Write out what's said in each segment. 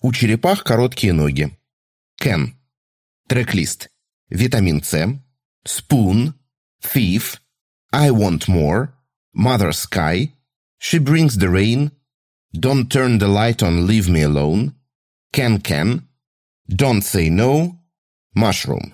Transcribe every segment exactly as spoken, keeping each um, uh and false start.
У черепах короткие ноги. Ken. Трек-лист. Витамин С. Spoon. Thief. I Want More. Mother Sky. She Brings the Rain. Don't Turn the Light on, Leave Me Alone. Can Can. Don't Say No. Mushroom.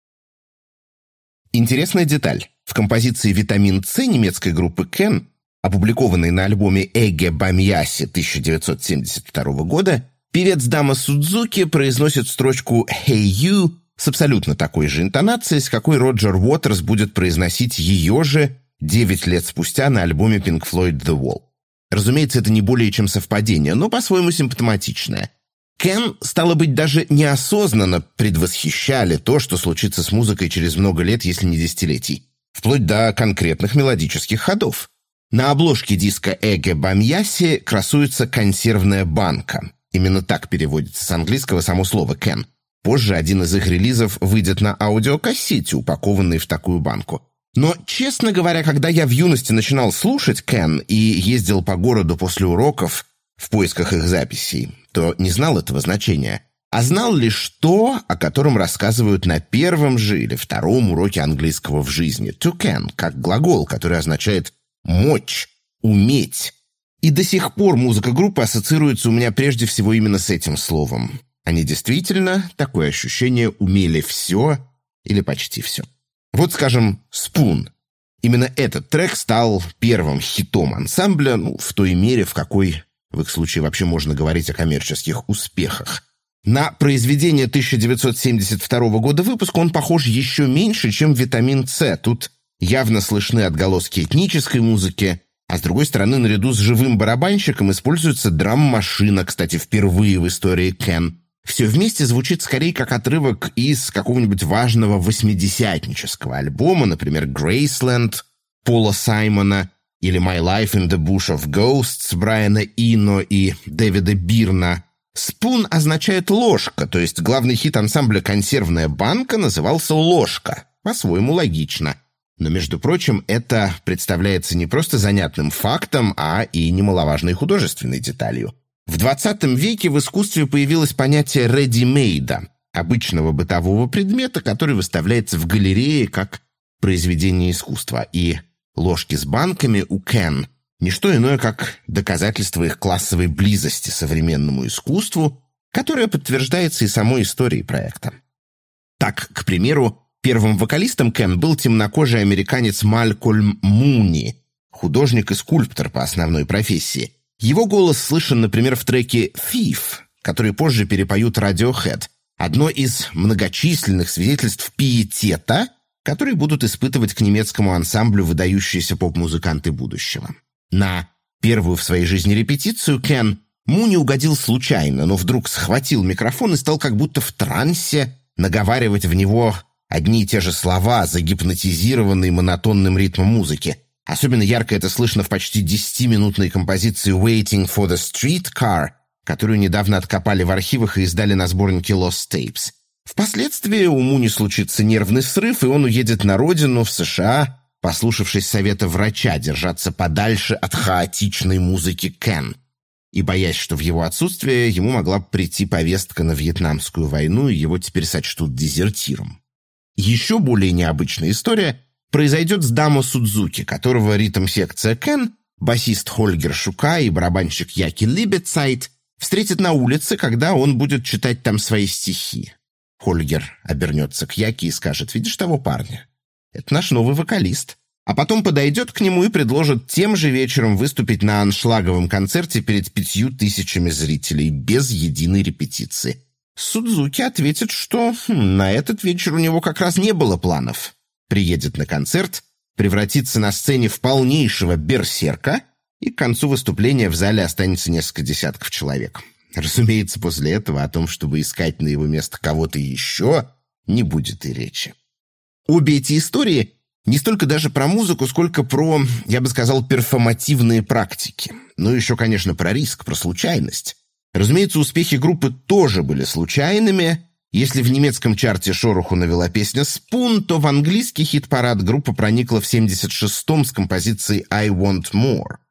Интересная деталь. В композиции «Витамин С» немецкой группы Ken, опубликованной на альбоме «Эге Бамьяси» тысяча девятьсот семьдесят второго года, певец Дама Судзуки произносит строчку «Hey You» с абсолютно такой же интонацией, с какой Роджер Уотерс будет произносить ее же девять лет спустя на альбоме Pink Floyd The Wall. Разумеется, это не более чем совпадение, но по-своему симптоматичное. Кен, стало быть, даже неосознанно предвосхищали то, что случится с музыкой через много лет, если не десятилетий, вплоть до конкретных мелодических ходов. На обложке диска «Эге Бамьяси» красуется консервная банка. Именно так переводится с английского само слово «кен». Позже один из их релизов выйдет на аудиокассете, упакованной в такую банку. Но, честно говоря, когда я в юности начинал слушать Кен и ездил по городу после уроков в поисках их записей, то не знал этого значения, а знал лишь то, о котором рассказывают на первом же или втором уроке английского в жизни. To can, как глагол, который означает «мочь», «уметь». И до сих пор музыка группы ассоциируется у меня прежде всего именно с этим словом. Они действительно, такое ощущение, умели все или почти все. Вот, скажем, «Spoon». Именно этот трек стал первым хитом ансамбля, ну, в той мере, в какой в их случае вообще можно говорить о коммерческих успехах. На произведение тысяча девятьсот семьдесят второго года выпуска он похож еще меньше, чем «Витамин С». Тут явно слышны отголоски этнической музыки, а с другой стороны, наряду с живым барабанщиком используется драм-машина, кстати, впервые в истории Ken. Все вместе звучит скорее как отрывок из какого-нибудь важного восьмидесятнического альбома, например, «Graceland» Пола Саймона или «My Life in the Bush of Ghosts» Брайана Ино и Дэвида Бирна. «Spoon» означает «ложка», то есть главный хит ансамбля «Консервная банка» назывался «Ложка». По-своему логично. Но, между прочим, это представляется не просто занятным фактом, а и немаловажной художественной деталью. В двадцатом веке в искусстве появилось понятие «ready-made», обычного бытового предмета, который выставляется в галерее как произведение искусства. И ложки с банками у Ken – не что иное, как доказательство их классовой близости современному искусству, которое подтверждается и самой историей проекта. Так, к примеру, первым вокалистом Ken был темнокожий американец Малькольм Муни, художник и скульптор по основной профессии. Его голос слышен, например, в треке «Thief», который позже перепоют Radiohead, одно из многочисленных свидетельств пиетета, которые будут испытывать к немецкому ансамблю выдающиеся поп-музыканты будущего. На первую в своей жизни репетицию Ken Муни угодил случайно, но вдруг схватил микрофон и стал как будто в трансе наговаривать в него одни и те же слова, загипнотизированные монотонным ритмом музыки. Особенно ярко это слышно в почти десятиминутной композиции «Waiting for the Streetcar», которую недавно откопали в архивах и издали на сборнике Lost Tapes. Впоследствии у Муни случится нервный срыв, и он уедет на родину, в США, послушавшись совета врача держаться подальше от хаотичной музыки Ken, и боясь, что в его отсутствие ему могла прийти повестка на Вьетнамскую войну, и его теперь сочтут дезертиром. Еще более необычная история произойдет с Дамо Судзуки, которого ритм-секция Ken, басист Хольгер Шука и барабанщик Яки Либецайт встретят на улице, когда он будет читать там свои стихи. Хольгер обернется к Яки и скажет: «Видишь того парня? Это наш новый вокалист». А потом подойдет к нему и предложит тем же вечером выступить на аншлаговом концерте перед пятью тысячами зрителей, без единой репетиции. Судзуки ответит, что хм, на этот вечер у него как раз не было планов. Приедет на концерт, превратится на сцене в полнейшего берсерка, и к концу выступления в зале останется несколько десятков человек. Разумеется, после этого о том, чтобы искать на его место кого-то еще, не будет и речи. Обе эти истории не столько даже про музыку, сколько про, я бы сказал, перформативные практики. Ну, еще, конечно, про риск, про случайность. Разумеется, успехи группы тоже были случайными. Если в немецком чарте шороху навела песня «Spoon», то в английский хит-парад группа проникла в семьдесят шестом с композицией «I Want More».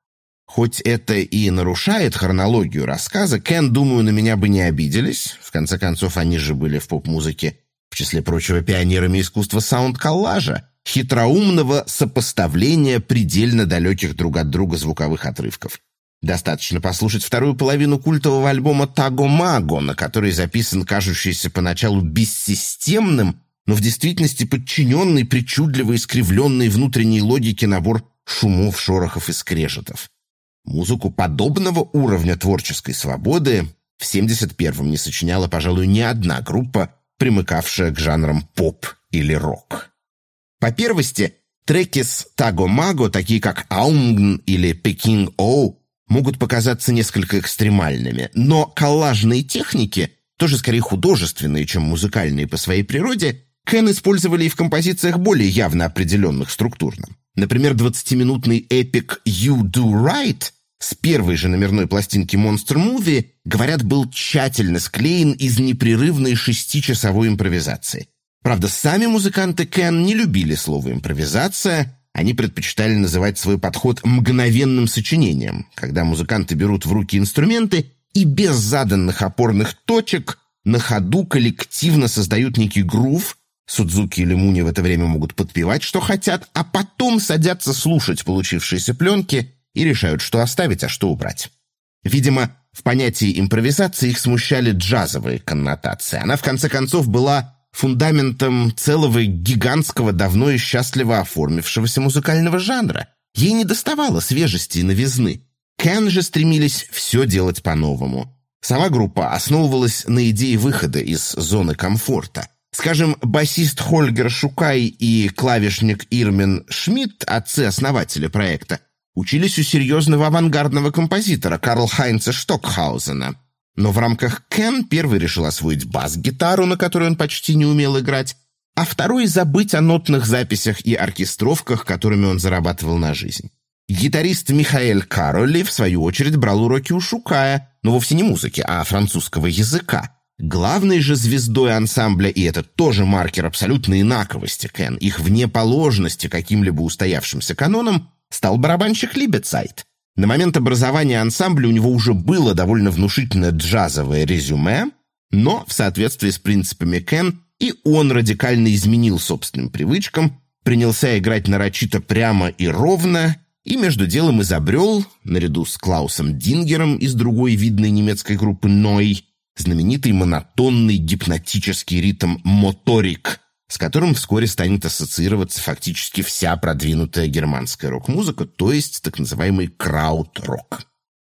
Хоть это и нарушает хронологию рассказа, Кен, думаю, на меня бы не обиделись. В конце концов, они же были в поп-музыке, в числе прочего, пионерами искусства саунд-коллажа, хитроумного сопоставления предельно далеких друг от друга звуковых отрывков. Достаточно послушать вторую половину культового альбома «Таго Маго», на который записан кажущийся поначалу бессистемным, но в действительности подчиненный причудливо искривленной внутренней логике набор шумов, шорохов и скрежетов. Музыку подобного уровня творческой свободы в семьдесят первом не сочиняла, пожалуй, ни одна группа, примыкавшая к жанрам поп или рок. По первости, треки с «Таго Маго», такие как «Аумгн» или «Пекинг Оу», могут показаться несколько экстремальными, но коллажные техники, тоже скорее художественные, чем музыкальные по своей природе, Кен использовали и в композициях более явно определенных структурно. Например, двадцатиминутный эпик «You Do Right» с первой же номерной пластинки Monster Movie, говорят, был тщательно склеен из непрерывной шестичасовой импровизации. Правда, сами музыканты Кен не любили слово «импровизация», они предпочитали называть свой подход мгновенным сочинением, когда музыканты берут в руки инструменты и без заданных опорных точек на ходу коллективно создают некий грув. Судзуки или Муни в это время могут подпевать, что хотят, а потом садятся слушать получившиеся пленки и решают, что оставить, а что убрать. Видимо, в понятии импровизации их смущали джазовые коннотации. Она, в конце концов, была фундаментом целого гигантского, давно и счастливо оформившегося музыкального жанра. Ей недоставало свежести и новизны. Кен же стремились все делать по-новому. Сама группа основывалась на идее выхода из зоны комфорта. Скажем, басист Хольгер Шукай и клавишник Ирмин Шмидт, отцы-основатели проекта, учились у серьезного авангардного композитора Карл-Хайнца Штокхаузена. Но в рамках Кен первый решил освоить бас-гитару, на которой он почти не умел играть, а второй забыть о нотных записях и оркестровках, которыми он зарабатывал на жизнь. Гитарист Михаэль Кароли, в свою очередь, брал уроки у Шукая, но вовсе не музыки, а французского языка. Главной же звездой ансамбля, и это тоже маркер абсолютной инаковости Кен, их внеположности каким-либо устоявшимся канонам, стал барабанщик Либецайт. На момент образования ансамбля у него уже было довольно внушительное джазовое резюме, но в соответствии с принципами Кен и он радикально изменил собственным привычкам, принялся играть нарочито прямо и ровно, и между делом изобрел, наряду с Клаусом Дингером из другой видной немецкой группы Ной, знаменитый монотонный гипнотический ритм моторик, с которым вскоре станет ассоциироваться фактически вся продвинутая германская рок-музыка, то есть так называемый крауд-рок.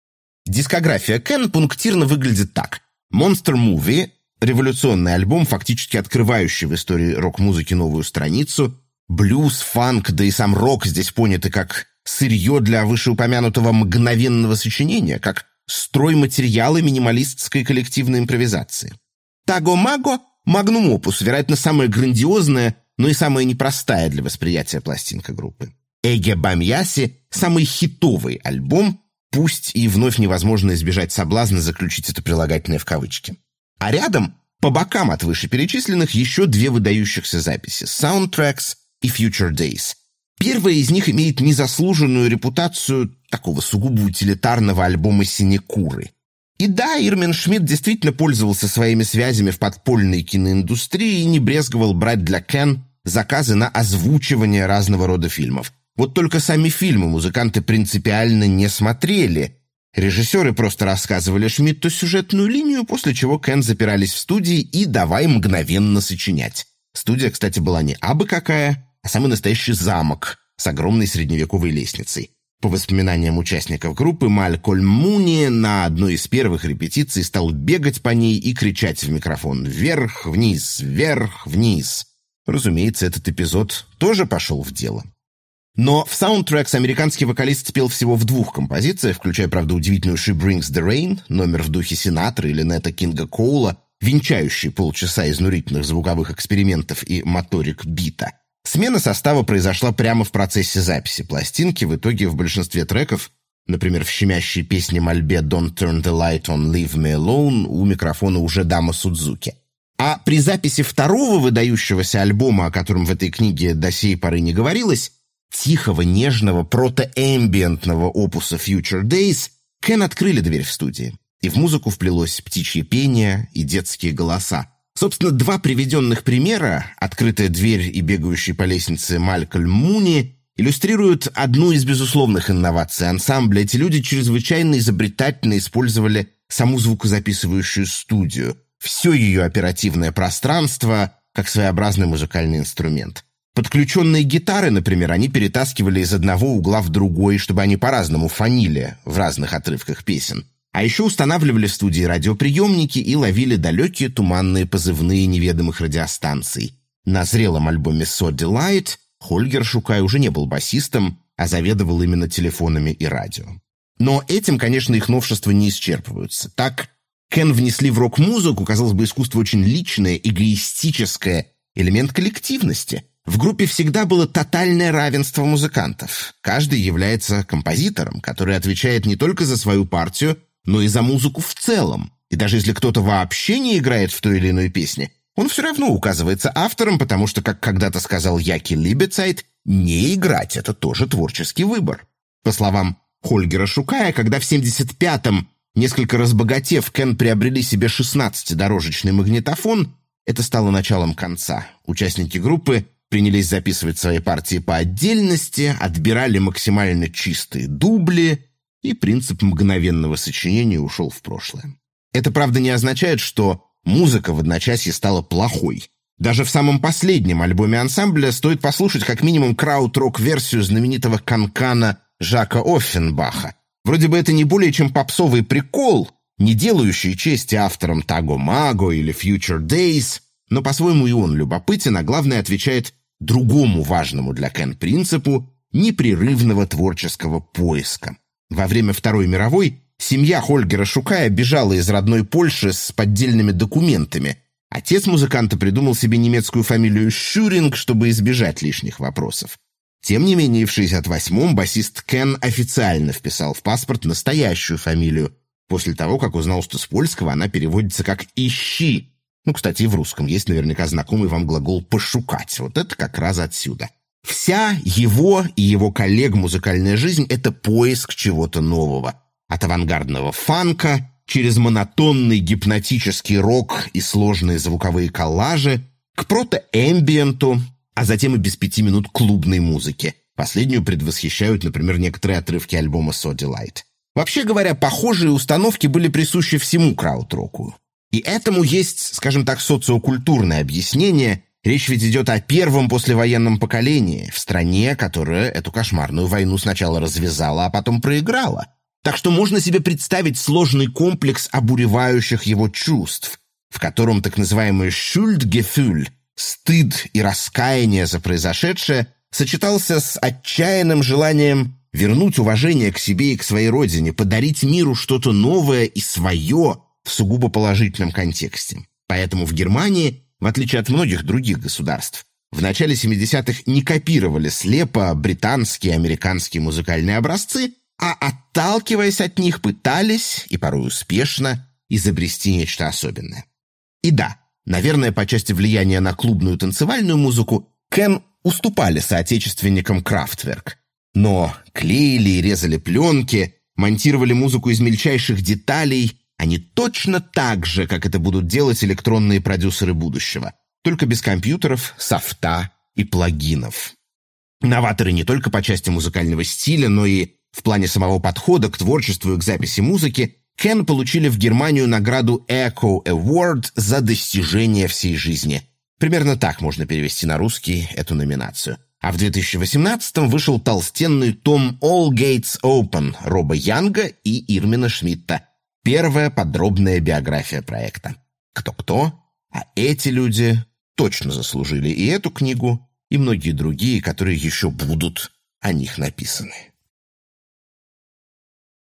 Дискография Кен пунктирно выглядит так. Monster Movie – революционный альбом, фактически открывающий в истории рок-музыки новую страницу. Блюз, фанк, да и сам рок здесь поняты как сырье для вышеупомянутого мгновенного сочинения, как стройматериалы минималистской коллективной импровизации. «Таго Маго» – магнум опус, вероятно, самая грандиозная, но и самая непростая для восприятия пластинка группы. «Эге Бамьяси» – самый хитовый альбом, пусть и вновь невозможно избежать соблазна заключить это прилагательное в кавычки. А рядом, по бокам от вышеперечисленных, еще две выдающихся записи – «Soundtracks» и «Future Days». Первая из них имеет незаслуженную репутацию такого сугубо утилитарного альбома синекуры. И да, Ирмин Шмидт действительно пользовался своими связями в подпольной киноиндустрии и не брезговал брать для Кен заказы на озвучивание разного рода фильмов. Вот только сами фильмы музыканты принципиально не смотрели. Режиссеры просто рассказывали Шмидту сюжетную линию, после чего Кен запирались в студии и давай мгновенно сочинять. Студия, кстати, была не абы какая, а самый настоящий замок с огромной средневековой лестницей. По воспоминаниям участников группы, Малькольм Муни на одной из первых репетиций стал бегать по ней и кричать в микрофон «Вверх, вниз, вверх, вниз». Разумеется, этот эпизод тоже пошел в дело. Но в Soundtracks американский вокалист спел всего в двух композициях, включая, правда, удивительную «She Brings the Rain», номер в духе Синатры или Нета Кинга Коула, венчающий полчаса изнурительных звуковых экспериментов и моторик бита. Смена состава произошла прямо в процессе записи пластинки. В итоге в большинстве треков, например, в щемящей песне мольбе «Don't turn the light on, leave me alone» у микрофона уже дама Судзуки. А при записи второго выдающегося альбома, о котором в этой книге до сей поры не говорилось, тихого, нежного, прото-эмбиентного опуса Future Days, Кен открыли дверь в студии. И в музыку вплелось птичье пение и детские голоса. Собственно, два приведенных примера, «Открытая дверь» и «Бегающий по лестнице» Малькольм Муни, иллюстрируют одну из безусловных инноваций ансамбля. Эти люди чрезвычайно изобретательно использовали саму звукозаписывающую студию, все ее оперативное пространство, как своеобразный музыкальный инструмент. Подключенные гитары, например, они перетаскивали из одного угла в другой, чтобы они по-разному фонили в разных отрывках песен. А еще устанавливали в студии радиоприемники и ловили далекие туманные позывные неведомых радиостанций. На зрелом альбоме «So Delight» Хольгер Шукай уже не был басистом, а заведовал именно телефонами и радио. Но этим, конечно, их новшества не исчерпываются. Так, Кен внесли в рок-музыку, казалось бы, искусство очень личное, эгоистическое, элемент коллективности. В группе всегда было тотальное равенство музыкантов. Каждый является композитором, который отвечает не только за свою партию, но и за музыку в целом. И даже если кто-то вообще не играет в той или иной песне, он все равно указывается автором, потому что, как когда-то сказал Яки Либецайт, не играть – это тоже творческий выбор. По словам Хольгера Шукая, когда в семьдесят пятом, несколько разбогатев, Кен приобрели себе шестнадцатидорожечный магнитофон, это стало началом конца. Участники группы принялись записывать свои партии по отдельности, отбирали максимально чистые дубли, и принцип мгновенного сочинения ушел в прошлое. Это, правда, не означает, что музыка в одночасье стала плохой. Даже в самом последнем альбоме ансамбля стоит послушать как минимум крауд-рок-версию знаменитого канкана Жака Оффенбаха. Вроде бы это не более чем попсовый прикол, не делающий чести авторам Таго Маго или Future Days, но по-своему и он любопытен, а главное отвечает другому важному для Кен принципу непрерывного творческого поиска. Во время Второй мировой семья Хольгера Шукая бежала из родной Польши с поддельными документами. Отец музыканта придумал себе немецкую фамилию Шюринг, чтобы избежать лишних вопросов. Тем не менее, в шестьдесят восьмом басист Кен официально вписал в паспорт настоящую фамилию, после того, как узнал, что с польского она переводится как «ищи». Ну, кстати, и в русском есть наверняка знакомый вам глагол «пошукать». Вот это как раз отсюда. Вся его и его коллег музыкальная жизнь – это поиск чего-то нового. От авангардного фанка через монотонный гипнотический рок и сложные звуковые коллажи к прото-эмбиенту, а затем и без пяти минут клубной музыки. Последнюю предвосхищают, например, некоторые отрывки альбома «So Delight». Вообще говоря, похожие установки были присущи всему краудроку. И этому есть, скажем так, социокультурное объяснение. Речь ведь идет о первом послевоенном поколении, в стране, которая эту кошмарную войну сначала развязала, а потом проиграла. Так что можно себе представить сложный комплекс обуревающих его чувств, в котором так называемый «Schuldgefühl» — стыд и раскаяние за произошедшее — сочетался с отчаянным желанием вернуть уважение к себе и к своей родине, подарить миру что-то новое и свое в сугубо положительном контексте. Поэтому в Германии, в отличие от многих других государств, в начале семидесятых не копировали слепо британские и американские музыкальные образцы, а, отталкиваясь от них, пытались, и порой успешно, изобрести нечто особенное. И да, наверное, по части влияния на клубную танцевальную музыку Кен уступали соотечественникам Kraftwerk. Но клеили и резали пленки, монтировали музыку из мельчайших деталей они точно так же, как это будут делать электронные продюсеры будущего, только без компьютеров, софта и плагинов. Новаторы не только по части музыкального стиля, но и в плане самого подхода к творчеству и к записи музыки. Кен получили в Германию награду Echo Award за достижение всей жизни. Примерно так можно перевести на русский эту номинацию. А в две тысячи восемнадцатом вышел толстенный том All Gates Open Роба Янга и Ирмина Шмидта. Первая подробная биография проекта. Кто-кто, а эти люди точно заслужили и эту книгу, и многие другие, которые еще будут о них написаны.